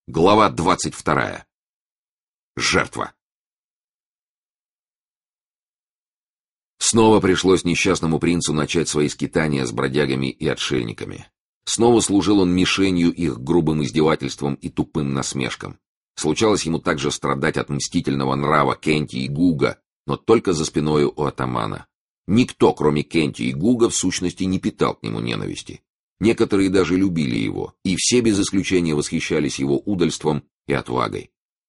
Глава 22. Жертва. Снова пришлось несчастному принцу начать свои скитания с бродягами и отшельниками. Снова служил он мишенью их грубым издевательством и тупым насмешкам. Случалось ему также страдать от мстительного нрава Кенти и Гуга, но только за спиною у атамана. Никто, кроме Кенти и Гуга, в сущности не питал к нему ненависти. Некоторые даже любили его, и все без исключения восхищались его удальством и отвагой.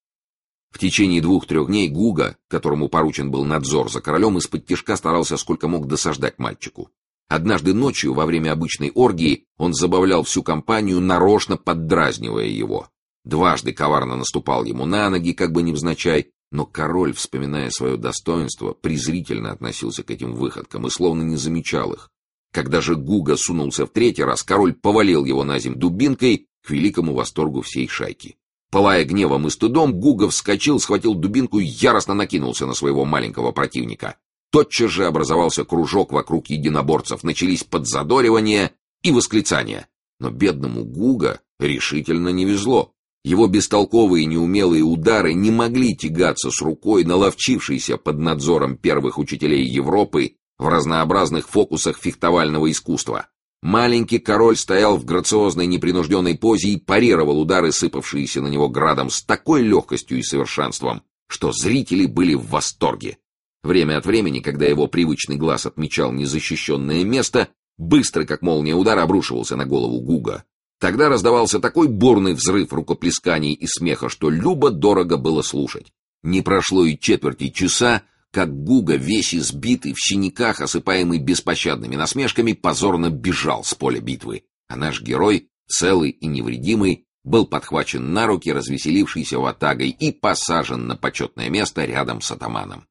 В течение 2-3 дней Гуга, которому поручен был надзор за королем, исподтишка старался сколько мог досаждать мальчику. Однажды ночью, во время обычной оргии, он забавлял всю компанию, нарочно поддразнивая его. Дважды коварно наступал ему на ноги, как бы невзначай, но король, вспоминая свое достоинство, презрительно относился к этим выходкам и словно не замечал их. Когда же Гуга сунулся в 3-й раз, король повалил его на землю дубинкой к великому восторгу всей шайки. Пылая гневом и стыдом, Гуга вскочил, схватил дубинку и яростно накинулся на своего маленького противника. Тотчас же образовался кружок вокруг единоборцев, начались подзадоривания и восклицания. Но бедному Гуга решительно не везло. Его бестолковые неумелые удары не могли тягаться с рукой, наловчившейся под надзором первых учителей Европы в разнообразных фокусах фехтовального искусства. Маленький король стоял в грациозной непринужденной позе и парировал удары, сыпавшиеся на него градом, с такой легкостью и совершенством, что зрители были в восторге. Время от времени, когда его привычный глаз отмечал незащищенное место, быстрый как молния удар обрушивался на голову Гуга. Тогда раздавался такой бурный взрыв рукоплесканий и смеха, что любо-дорого было слушать. Не прошло и четверти часа, как Гуга, весь избитый, в синяках, осыпаемый беспощадными насмешками, позорно бежал с поля битвы, а наш герой, целый и невредимый, был подхвачен на руки развеселившейся ватагой и посажен на почетное место рядом с атаманом.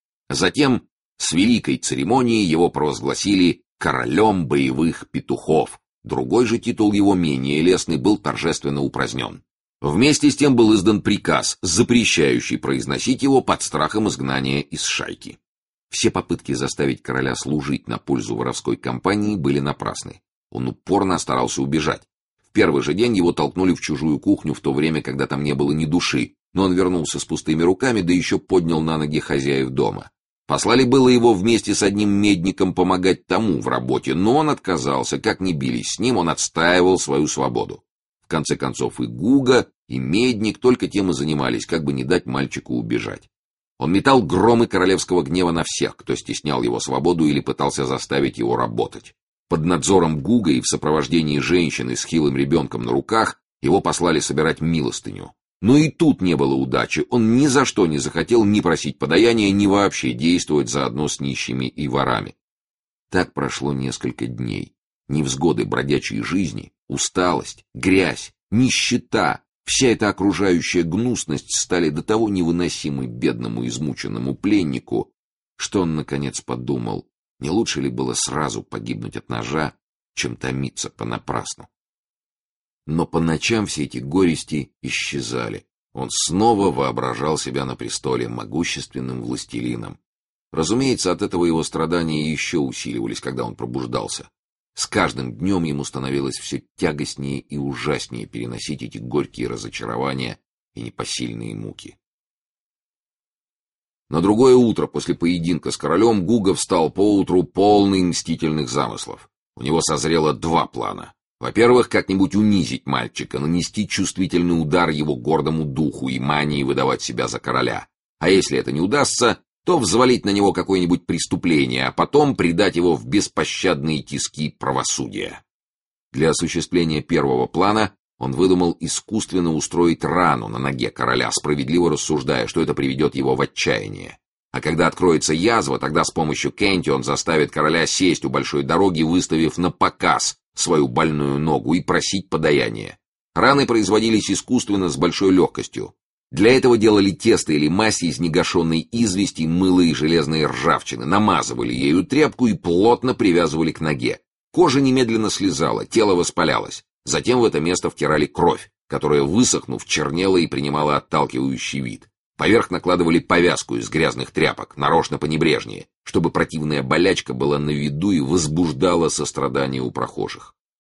Затем с великой церемонией его провозгласили королем боевых петухов, другой же титул его, менее лестный, был торжественно упразднен. Вместе с тем был издан приказ, запрещающий произносить его под страхом изгнания из шайки. Все попытки заставить короля служить на пользу воровской кампании были напрасны. Он упорно старался убежать. В первый же день его толкнули в чужую кухню в то время, когда там не было ни души, но он вернулся с пустыми руками, да еще поднял на ноги хозяев дома. Послали было его вместе с одним медником помогать тому в работе, но он отказался, как ни бились с ним, он отстаивал свою свободу. В конце концов и Гуга, и медник только тем и занимались, как бы не дать мальчику убежать. Он метал громы королевского гнева на всех, кто стеснял его свободу или пытался заставить его работать. Под надзором Гуга и в сопровождении женщины с хилым ребенком на руках его послали собирать милостыню. Но и тут не было удачи, он ни за что не захотел ни просить подаяния, ни вообще действовать заодно с нищими и ворами. Так прошло несколько дней. Невзгоды бродячей жизни, усталость, грязь, нищета, вся эта окружающая гнусность стали до того невыносимы бедному измученному пленнику, что он наконец подумал, не лучше ли было сразу погибнуть от ножа, чем томиться понапрасну. Но по ночам все эти горести исчезали. Он снова воображал себя на престоле могущественным властелином. Разумеется, от этого его страдания еще усиливались, когда он пробуждался. С каждым днем ему становилось все тягостнее и ужаснее переносить эти горькие разочарования и непосильные муки. На другое утро после поединка с королем Гуга встал поутру полный мстительных замыслов. У него созрело 2 плана. Во-первых, как-нибудь унизить мальчика, нанести чувствительный удар его гордому духу и мании выдавать себя за короля. А если это не удастся, то взвалить на него какое-нибудь преступление, а потом предать его в беспощадные тиски правосудия. Для осуществления первого плана он выдумал искусственно устроить рану на ноге короля, справедливо рассуждая, что это приведет его в отчаяние. А когда откроется язва, тогда с помощью Кенти он заставит короля сесть у большой дороги, выставив на показ свою больную ногу, и просить подаяния. Раны производились искусственно с большой легкостью. Для этого делали тесто или мазь из негашенной извести, мыла и железной ржавчины, намазывали ею тряпку и плотно привязывали к ноге. Кожа немедленно слезала, тело воспалялось. Затем в это место втирали кровь, которая, высохнув, чернела и принимала отталкивающий вид. Поверх накладывали повязку из грязных тряпок, нарочно понебрежнее, чтобы противная болячка была на виду и возбуждала сострадание у прохожих.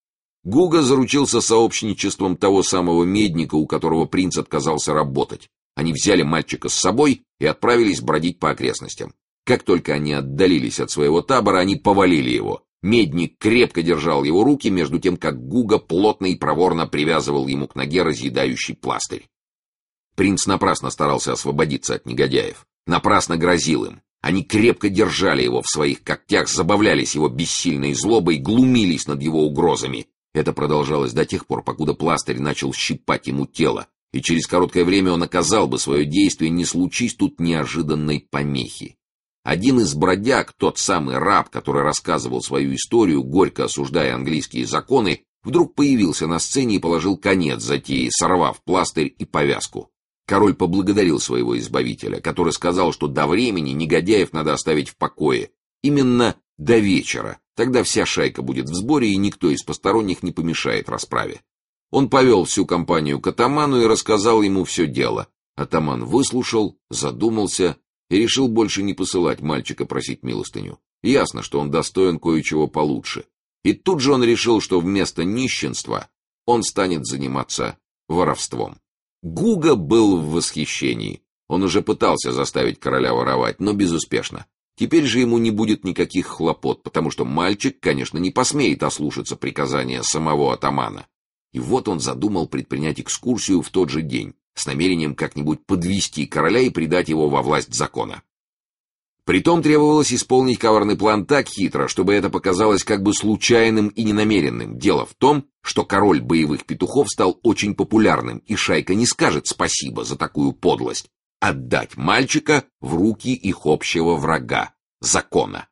Гуга заручился сообщничеством того самого медника, у которого принц отказался работать. Они взяли мальчика с собой и отправились бродить по окрестностям. Как только они отдалились от своего табора, они повалили его. Медник крепко держал его руки, между тем как Гуга плотно и проворно привязывал ему к ноге разъедающий пластырь. Принц напрасно старался освободиться от негодяев, напрасно грозил им. Они крепко держали его в своих когтях, забавлялись его бессильной злобой, глумились над его угрозами. Это продолжалось до тех пор, покуда пластырь начал щипать ему тело, и через короткое время он оказал бы свое действие, не случись тут неожиданной помехи. Один из бродяг, тот самый раб, который рассказывал свою историю, горько осуждая английские законы, вдруг появился на сцене и положил конец затее, сорвав пластырь и повязку. Король поблагодарил своего избавителя, который сказал, что до времени негодяев надо оставить в покое. Именно до вечера. Тогда вся шайка будет в сборе, и никто из посторонних не помешает расправе. Он повел всю компанию к атаману и рассказал ему все дело. Атаман выслушал, задумался и решил больше не посылать мальчика просить милостыню. Ясно, что он достоин кое-чего получше. И тут же он решил, что вместо нищенства он станет заниматься воровством. Гуга был в восхищении. Он уже пытался заставить короля воровать, но безуспешно. Теперь же ему не будет никаких хлопот, потому что мальчик, конечно, не посмеет ослушаться приказания самого атамана. И вот он задумал предпринять экскурсию в тот же день, с намерением как-нибудь подвести короля и предать его во власть закона. Притом требовалось исполнить коварный план так хитро, чтобы это показалось как бы случайным и ненамеренным. Дело в том, что король боевых петухов стал очень популярным, и шайка не скажет спасибо за такую подлость. Отдать мальчика в руки их общего врага — закона.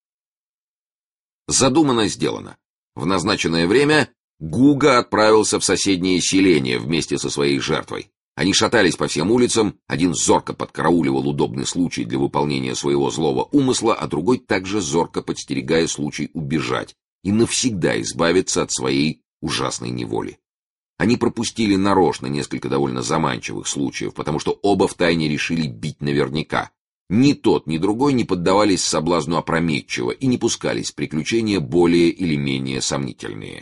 Задумано, сделано. В назначенное время Гуга отправился в соседнее селение вместе со своей жертвой. Они шатались по всем улицам, один зорко подкарауливал удобный случай для выполнения своего злого умысла, а другой также зорко подстерегая случай убежать и навсегда избавиться от своей ужасной неволи. Они пропустили нарочно несколько довольно заманчивых случаев, потому что оба втайне решили бить наверняка. Ни тот, ни другой не поддавались соблазну опрометчиво и не пускались в приключения более или менее сомнительные.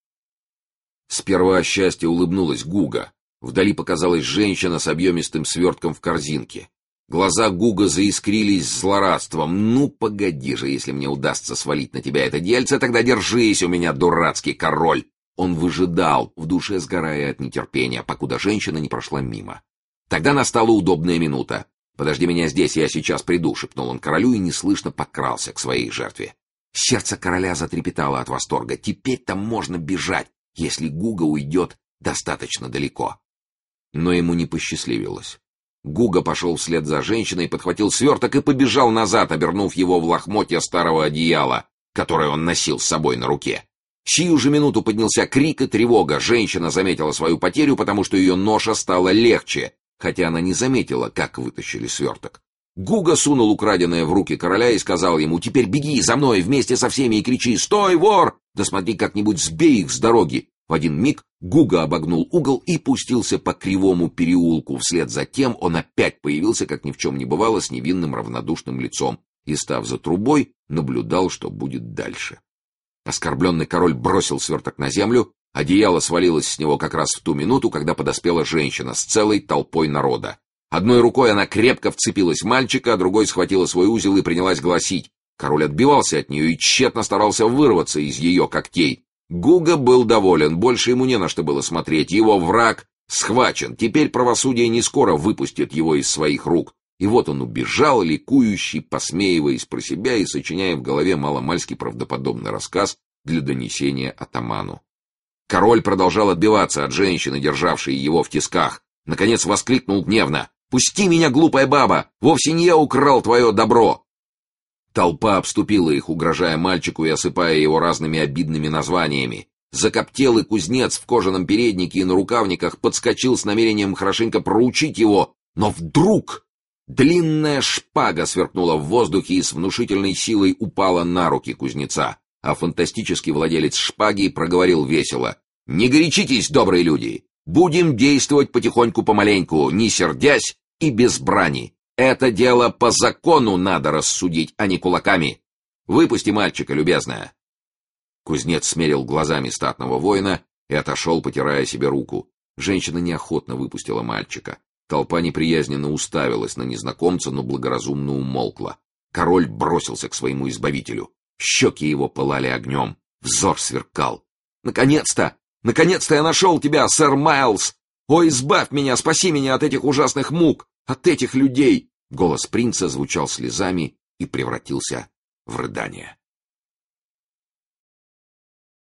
Сперва счастье улыбнулось Гуга. Вдали показалась женщина с объемистым свертком в корзинке. Глаза Гуга заискрились злорадством. «Ну, погоди же, если мне удастся свалить на тебя это дельце, тогда держись у меня, дурацкий король!» Он выжидал, в душе сгорая от нетерпения, покуда женщина не прошла мимо. Тогда настала удобная минута. «Подожди меня здесь, я сейчас приду», — шепнул он королю и неслышно подкрался к своей жертве. Сердце короля затрепетало от восторга. Теперь-то можно бежать, если Гуга уйдет достаточно далеко. Но ему не посчастливилось. Гуга пошел вслед за женщиной, подхватил сверток и побежал назад, обернув его в лохмотья старого одеяла, которое он носил с собой на руке. Сию же минуту поднялся крик и тревога. Женщина заметила свою потерю, потому что ее ноша стала легче, хотя она не заметила, как вытащили сверток. Гуга сунул украденное в руки короля и сказал ему: «Теперь беги за мной вместе со всеми и кричи: «Стой, вор! Да смотри, как-нибудь сбей их с дороги!» В один миг Гуга обогнул угол и пустился по кривому переулку. Вслед за тем он опять появился, как ни в чем не бывало, с невинным равнодушным лицом и, став за трубой, наблюдал, что будет дальше. Оскорбленный король бросил сверток на землю, одеяло свалилось с него как раз в ту минуту, когда подоспела женщина с целой толпой народа. Одной рукой она крепко вцепилась в мальчика, а другой схватила свой узел и принялась гласить. Король отбивался от нее и тщетно старался вырваться из ее когтей. Гуга был доволен, больше ему не на что было смотреть. Его враг схвачен, теперь правосудие не скоро выпустит его из своих рук. И вот он убежал, ликующий, посмеиваясь про себя и сочиняя в голове маломальски правдоподобный рассказ для донесения атаману. Король продолжал отбиваться от женщины, державшей его в тисках. Наконец воскликнул гневно: «Пусти меня, глупая баба! Вовсе не я украл твое добро!» Толпа обступила их, угрожая мальчику и осыпая его разными обидными названиями. Закоптелый кузнец в кожаном переднике и на рукавниках подскочил с намерением хорошенько проучить его, но вдруг длинная шпага сверкнула в воздухе и с внушительной силой упала на руки кузнеца, а фантастический владелец шпаги проговорил весело: «Не горячитесь, добрые люди! Будем действовать потихоньку-помаленьку, не сердясь и без брани. Это дело по закону надо рассудить, а не кулаками. Выпусти мальчика, любезная». Кузнец смерил глазами статного воина и отошел, потирая себе руку. Женщина неохотно выпустила мальчика. Толпа неприязненно уставилась на незнакомца, но благоразумно умолкла. Король бросился к своему избавителю. Щеки его пылали огнем, взор сверкал. «Наконец-то! Наконец-то я нашел тебя, сэр Майлз! О, избавь меня, спаси меня от этих ужасных мук, от этих людей!» Голос принца звучал слезами и превратился в рыдание.